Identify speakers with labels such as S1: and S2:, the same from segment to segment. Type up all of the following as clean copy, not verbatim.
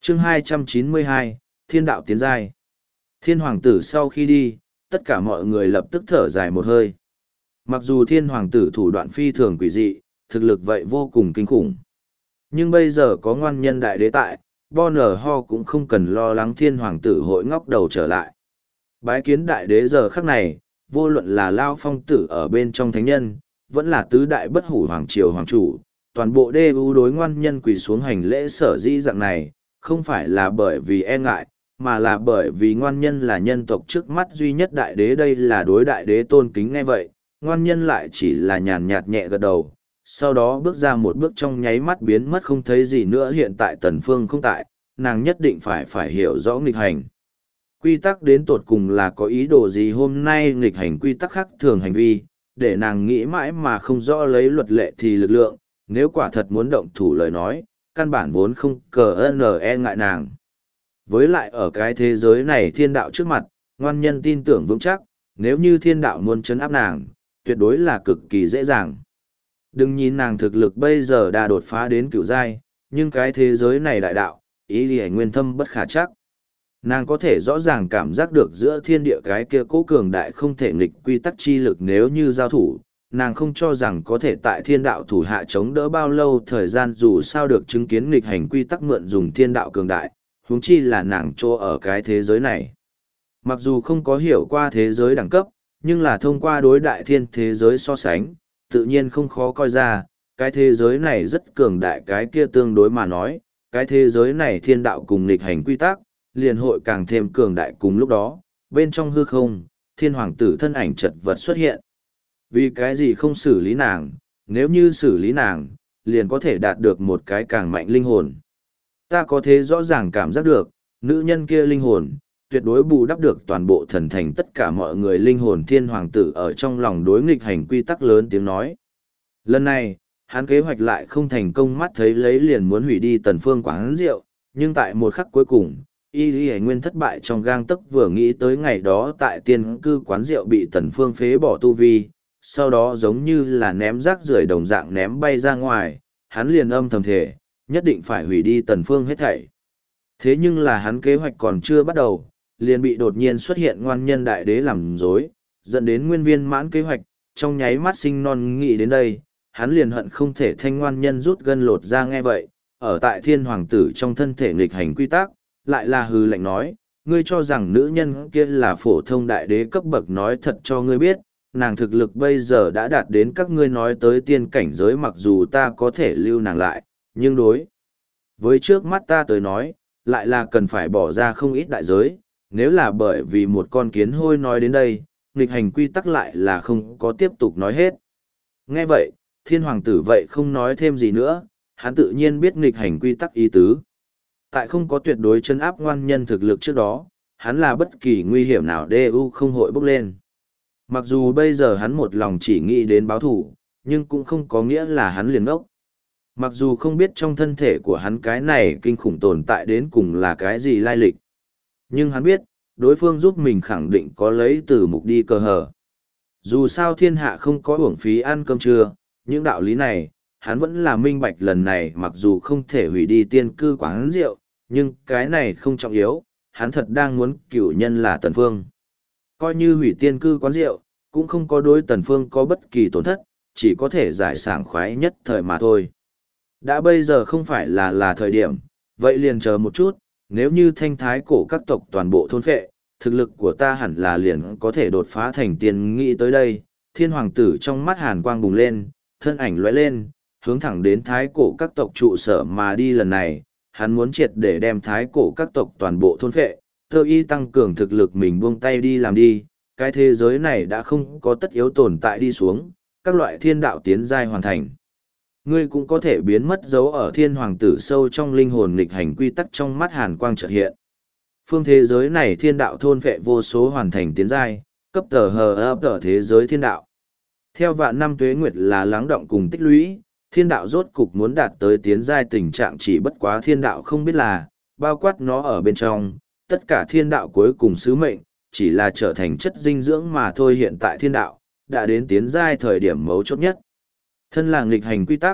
S1: chương 292, Thiên đạo tiến giai. Thiên hoàng tử sau khi đi, tất cả mọi người lập tức thở dài một hơi. Mặc dù thiên hoàng tử thủ đoạn phi thường quỷ dị, thực lực vậy vô cùng kinh khủng. Nhưng bây giờ có ngoan nhân đại đế tại, Bonner Ho cũng không cần lo lắng thiên hoàng tử hội ngóc đầu trở lại. Bái kiến đại đế giờ khắc này, vô luận là Lao Phong tử ở bên trong thánh nhân, vẫn là tứ đại bất hủ hoàng triều hoàng chủ, toàn bộ đê ưu đối ngoan nhân quỳ xuống hành lễ sở dĩ dạng này, không phải là bởi vì e ngại, mà là bởi vì ngoan nhân là nhân tộc trước mắt duy nhất đại đế, đây là đối đại đế tôn kính. Nghe vậy, ngoan nhân lại chỉ là nhàn nhạt nhẹ gật đầu, sau đó bước ra một bước trong nháy mắt biến mất không thấy gì nữa. Hiện tại Tần Phương không tại, nàng nhất định phải hiểu rõ nghịch hành quy tắc đến tột cùng là có ý đồ gì. Hôm nay nghịch hành quy tắc khác thường hành vi, để nàng nghĩ mãi mà không rõ lấy luật lệ thì lực lượng, nếu quả thật muốn động thủ lời nói, căn bản vốn không e ngại nàng. Với lại ở cái thế giới này thiên đạo trước mặt, ngoan nhân tin tưởng vững chắc, nếu như thiên đạo muốn trấn áp nàng, tuyệt đối là cực kỳ dễ dàng. Đừng nhìn nàng thực lực bây giờ đã đột phá đến cửu giai, nhưng cái thế giới này đại đạo, ý lý nguyên thâm bất khả chắc. Nàng có thể rõ ràng cảm giác được giữa thiên địa cái kia cố cường đại không thể nghịch quy tắc chi lực, nếu như giao thủ, nàng không cho rằng có thể tại thiên đạo thủ hạ chống đỡ bao lâu thời gian, dù sao được chứng kiến nghịch hành quy tắc mượn dùng thiên đạo cường đại, huống chi là nàng chỗ ở cái thế giới này. Mặc dù không có hiểu qua thế giới đẳng cấp, nhưng là thông qua đối đại thiên thế giới so sánh, tự nhiên không khó coi ra, cái thế giới này rất cường đại. Cái kia tương đối mà nói, cái thế giới này thiên đạo cùng nghịch hành quy tắc, liền hội càng thêm cường đại. Cùng lúc đó, bên trong hư không, thiên hoàng tử thân ảnh chật vật xuất hiện. Vì cái gì không xử lý nàng, nếu như xử lý nàng, liền có thể đạt được một cái càng mạnh linh hồn. Ta có thể rõ ràng cảm giác được, nữ nhân kia linh hồn, tuyệt đối bù đắp được toàn bộ thần thành tất cả mọi người linh hồn. Thiên hoàng tử ở trong lòng đối nghịch hành quy tắc lớn tiếng nói. Lần này, hắn kế hoạch lại không thành công, mắt thấy lấy liền muốn hủy đi Tần Phương quán rượu, nhưng tại một khắc cuối cùng, y lý nguyên thất bại trong gang tấc. Vừa nghĩ tới ngày đó tại tiên cư quán rượu bị Tần Phương phế bỏ tu vi, sau đó giống như là ném rác rưởi đồng dạng ném bay ra ngoài, hắn liền âm thầm thề, nhất định phải hủy đi Tần Phương hết thảy. Thế nhưng là hắn kế hoạch còn chưa bắt đầu, liền bị đột nhiên xuất hiện ngoan nhân đại đế làm rối, dẫn đến nguyên viên mãn kế hoạch, trong nháy mắt sinh non. Nghĩ đến đây, hắn liền hận không thể thanh ngoan nhân rút gân lột ra. Nghe vậy, ở tại thiên hoàng tử trong thân thể nghịch hành quy tắc, lại là hừ lạnh nói, ngươi cho rằng nữ nhân kia là phổ thông đại đế cấp bậc, nói thật cho ngươi biết, nàng thực lực bây giờ đã đạt đến các ngươi nói tới tiên cảnh giới. Mặc dù ta có thể lưu nàng lại, nhưng đối với trước mắt ta tới nói, lại là cần phải bỏ ra không ít đại giới. Nếu là bởi vì một con kiến hôi. Nói đến đây, nghịch hành quy tắc lại là không có tiếp tục nói hết. Nghe vậy, thiên hoàng tử vậy không nói thêm gì nữa, hắn tự nhiên biết nghịch hành quy tắc ý tứ. Tại không có tuyệt đối chân áp ngoan nhân thực lực trước đó, hắn là bất kỳ nguy hiểm nào DU không hội bốc lên. Mặc dù bây giờ hắn một lòng chỉ nghĩ đến báo thủ, nhưng cũng không có nghĩa là hắn liền ốc. Mặc dù không biết trong thân thể của hắn cái này kinh khủng tồn tại đến cùng là cái gì lai lịch, nhưng hắn biết, đối phương giúp mình khẳng định có lấy từ mục đi cơ hở. Dù sao thiên hạ không có uổng phí ăn cơm trưa, những đạo lý này, hắn vẫn là minh bạch. Lần này mặc dù không thể hủy đi tiên cư quán rượu, nhưng cái này không trọng yếu, hắn thật đang muốn cửu nhân là Tần Phương. Coi như hủy tiên cư quán rượu, cũng không có đối Tần Phương có bất kỳ tổn thất, chỉ có thể giải sảng khoái nhất thời mà thôi. Đã bây giờ không phải là thời điểm, vậy liền chờ một chút, nếu như thanh thái cổ các tộc toàn bộ thôn phệ, thực lực của ta hẳn là liền có thể đột phá thành tiên. Nghĩ tới đây, thiên hoàng tử trong mắt hàn quang bùng lên, thân ảnh lóe lên, hướng thẳng đến thái cổ các tộc trụ sở mà đi. Lần này, hắn muốn triệt để đem thái cổ các tộc toàn bộ thôn phệ, thơ y tăng cường thực lực mình, buông tay đi làm đi. Cái thế giới này đã không có tất yếu tồn tại đi xuống, các loại thiên đạo tiến giai hoàn thành. Ngươi cũng có thể biến mất dấu ở thiên hoàng tử sâu trong linh hồn. nghịch hành quy tắc trong mắt hàn quang chợt hiện. Phương thế giới này thiên đạo thôn phệ vô số hoàn thành tiến giai, cấp tờ hờ ấp tờ thế giới thiên đạo. Theo vạn năm tuế nguyệt là lắng động cùng tích lũy, thiên đạo rốt cục muốn đạt tới tiến giai tình trạng, chỉ bất quá thiên đạo không biết là, bao quát nó ở bên trong, tất cả thiên đạo cuối cùng sứ mệnh, chỉ là trở thành chất dinh dưỡng mà thôi. Hiện tại thiên đạo, đã đến tiến giai thời điểm mấu chốt nhất. Thân là nghịch hành quy tắc,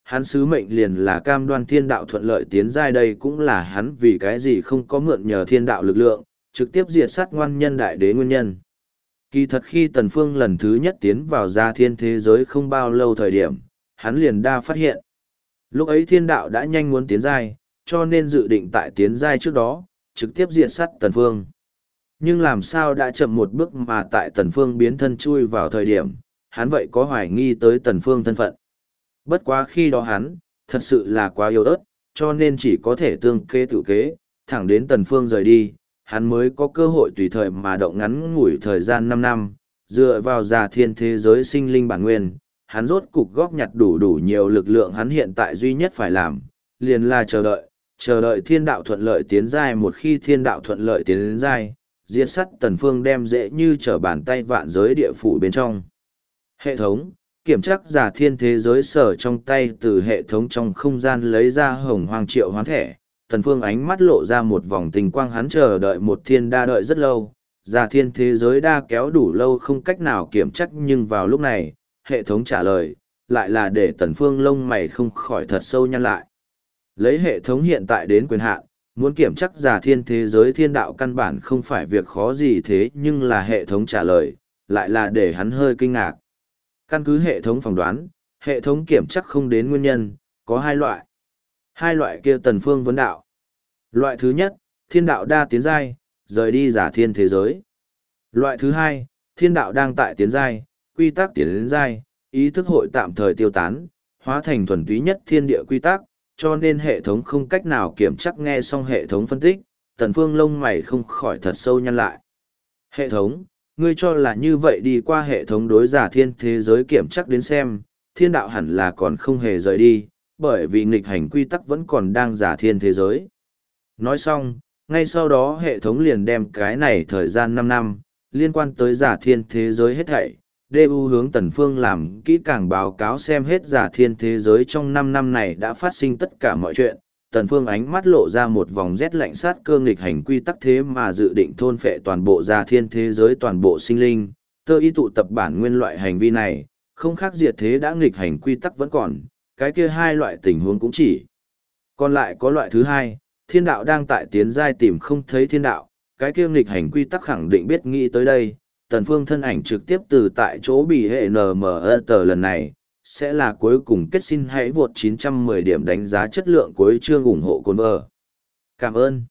S1: Hắn sứ mệnh liền là cam đoan thiên đạo thuận lợi tiến giai, đây cũng là hắn vì cái gì không có mượn nhờ thiên đạo lực lượng, trực tiếp diệt sát ngoan nhân đại đế nguyên nhân. Kỳ thật khi Tần Phương lần thứ nhất tiến vào gia thiên thế giới không bao lâu thời điểm, hắn liền đa phát hiện. Lúc ấy thiên đạo đã nhanh muốn tiến giai, cho nên dự định tại tiến giai trước đó, trực tiếp diệt sát Tần Phương. Nhưng làm sao đã chậm một bước mà tại Tần Phương biến thân chui vào thời điểm, hắn vậy có hoài nghi tới Tần Phương thân phận. Bất quá khi đó hắn, thật sự là quá yếu ớt, cho nên chỉ có thể tương kế tự kế, thẳng đến Tần Phương rời đi, hắn mới có cơ hội tùy thời mà động ngắn ngủi thời gian 5 năm, dựa vào già thiên thế giới sinh linh bản nguyên, hắn rốt cục góp nhặt đủ nhiều lực lượng, hắn hiện tại duy nhất phải làm, liền là chờ đợi thiên đạo thuận lợi tiến giai, một khi thiên đạo thuận lợi tiến giai, diệt sát Tần Phương đem dễ như trở bàn tay vạn giới địa phủ bên trong. Hệ thống, kiểm tra giả thiên thế giới sở trong tay, từ hệ thống trong không gian lấy ra hồng hoàng triệu hoán thẻ. Tần Phương ánh mắt lộ ra một vòng tình quang, hắn chờ đợi một thiên đa đợi rất lâu, giả thiên thế giới đa kéo đủ lâu không cách nào kiểm chắc, nhưng vào lúc này, hệ thống trả lời, lại là để Tần Phương lông mày không khỏi thật sâu nhăn lại. Lấy hệ thống hiện tại đến quyền hạn, muốn kiểm chắc giả thiên thế giới thiên đạo căn bản không phải việc khó gì, thế nhưng là hệ thống trả lời, lại là để hắn hơi kinh ngạc. Căn cứ hệ thống phỏng đoán, hệ thống kiểm chắc không đến nguyên nhân, có hai loại. Hai loại kia Tần Phương vấn đạo. Loại thứ nhất, thiên đạo đa tiến giai, rời đi giả thiên thế giới. Loại thứ hai, thiên đạo đang tại tiến giai, quy tắc tiến giai, ý thức hội tạm thời tiêu tán, hóa thành thuần túy nhất thiên địa quy tắc, cho nên hệ thống không cách nào kiểm chắc. Nghe xong hệ thống phân tích, Tần Phương lông mày không khỏi thật sâu nhăn lại. Hệ thống, ngươi cho là như vậy, đi qua hệ thống đối giả thiên thế giới kiểm chắc đến xem, thiên đạo hẳn là còn không hề rời đi, bởi vì nghịch hành quy tắc vẫn còn đang giả thiên thế giới. Nói xong, ngay sau đó hệ thống liền đem cái này thời gian 5 năm, liên quan tới giả thiên thế giới hết thảy, DU hướng Tần Phương làm kỹ càng báo cáo xem hết giả thiên thế giới trong 5 năm này đã phát sinh tất cả mọi chuyện. Tần Phương ánh mắt lộ ra một vòng rét lạnh, sát cơ, nghịch hành quy tắc thế mà dự định thôn phệ toàn bộ giả thiên thế giới, toàn bộ sinh linh, tơ y tụ tập bản nguyên, loại hành vi này, không khác diệt thế, đã nghịch hành quy tắc vẫn còn, cái kia hai loại tình huống cũng chỉ. Còn lại có loại thứ hai, thiên đạo đang tại tiến giai, tìm không thấy thiên đạo, cái kia nghịch hành quy tắc khẳng định biết nghĩ tới đây. Tần Phương thân ảnh trực tiếp từ tại chỗ bị hệ NME tờ lần này, sẽ là cuối cùng kết. Xin hãy vượt 910 điểm đánh giá chất lượng cuối chương ủng hộ Cồn Vợ. Cảm ơn.